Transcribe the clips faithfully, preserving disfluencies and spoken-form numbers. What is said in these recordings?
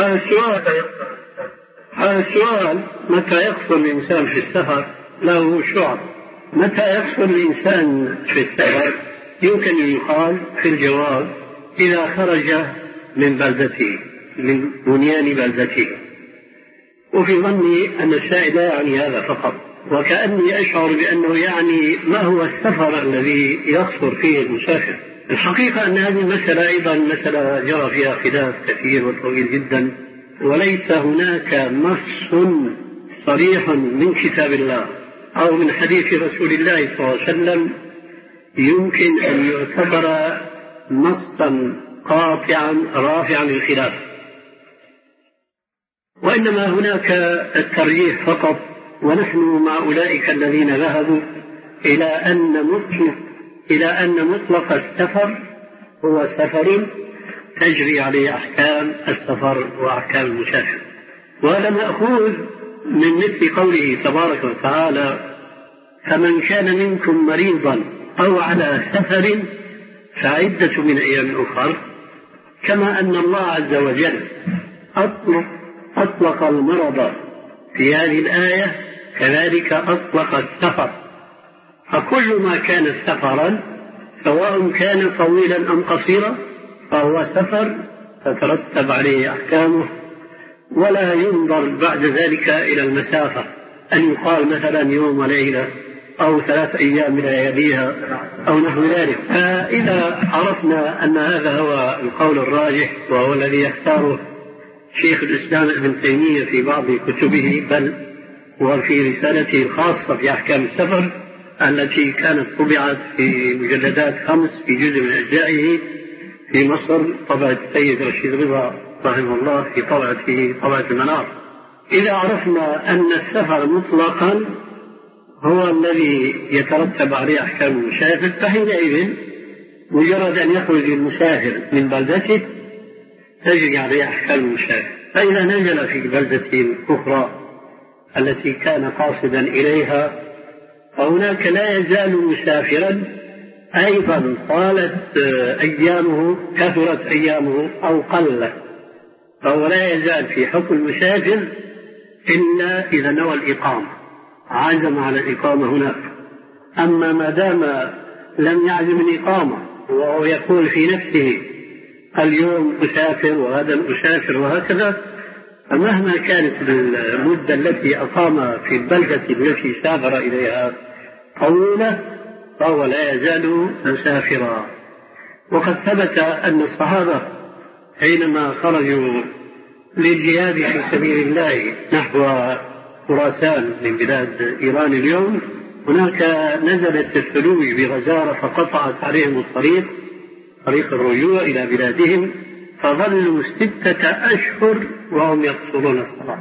هذا السؤال هذا السؤال متى يقصر الإنسان في السفر له شعر. متى يقصر الإنسان في السفر يمكن أن يقال في الجواب إذا خرج من بلدته من بنيان بلدته. وفي ظني أن السائل لا يعني هذا فقط، وكأني أشعر بأنه يعني ما هو السفر الذي يقصر فيه المسافر. الحقيقة أن هذه المسألة أيضا مسألة جرى فيها خلاف كثير وطويل جدا، وليس هناك نص صريح من كتاب الله أو من حديث رسول الله صلى الله عليه وسلم يمكن أن يعتبر نصا قاطعا رافعا للخلاف، وإنما هناك الترجيح فقط. ونحن مع أولئك الذين ذهبوا إلى أن مطلق إلى أن مطلق السفر هو سفر تجري عليه أحكام السفر وأحكام المسافر. وهذا مأخوذ من مثل قوله تبارك وتعالى: فمن كان منكم مريضا أو على سفر فعدة من أيام أخر. كما أن الله عز وجل أطلق, أطلق المرض في هذه الآية كذلك أطلق السفر. فكل ما كان سفرا سواء كان طويلا أم قصيرا فهو سفر تترتب عليه أحكامه، ولا ينظر بعد ذلك إلى المسافة أن يقال مثلا يوم وليلة أو ثلاث أيام لياليها أو نحو ذلك. فإذا عرفنا أن هذا هو القول الراجح وهو الذي يختاره شيخ الإسلام ابن تيمية في بعض كتبه، بل وفي رسالته الخاصة في أحكام السفر التي كانت طبعت في مجلدات خمس في جزء من أجزائه في مصر، طبعة السيد رشيد رضا رحمه الله في طبعته طبعة المنار. إذا عرفنا أن السفر مطلقا هو الذي يترتب عليه أحكام المسافر، فحينئذ مجرد أن يخرج المسافر من بلدته تجري عليه أحكام المسافر. فإذا نزل في بلدة أخرى التي كان قاصدا إليها فهناك لا يزال مسافرا أيضا طالت أيامه كثرت أيامه أو قلت، فهو لا يزال في حكم المسافر إلا إذا نوى الإقامة عزم على الإقامة هناك. أما ما دام لم يعزم الإقامة وهو يقول في نفسه اليوم أسافر وغدا أسافر وهكذا، فمهما كانت المدة التي أقام في البلدة التي سافر إليها طويلة فهو لا يزال مسافرا. وقد ثبت أن الصحابة حينما خرجوا للجهاد في سبيل الله نحو خراسان من بلاد إيران اليوم، هناك نزلت الثلوج بغزارة فقطعت عليهم الطريق طريق الرجوع إلى بلادهم، فظلوا ستة أشهر وهم يقصرون الصلاة.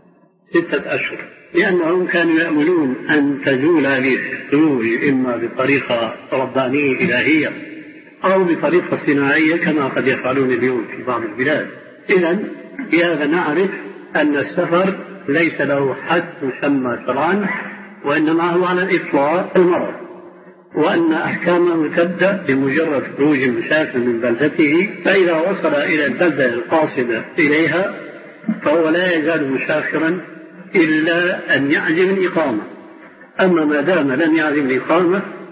ستة أشهر لأنهم كانوا يأملون أن تزول هذه الثلوج إما بطريقة ربانية إلهية أو بطريقة صناعية كما قد يفعلون اليوم في بعض البلاد. إذن بهذا نعرف أن السفر ليس له حد يسمى شرعا، وإنما هو على الإطلاق المرض، وأن أحكامه تبدأ بمجرد خروج المسافر من بلدته، فإذا وصل إلى البلدة القاصدة إليها فهو لا يزال مسافرا إلا أن يعزم الإقامة. أما ما دام لم يعزم الإقامة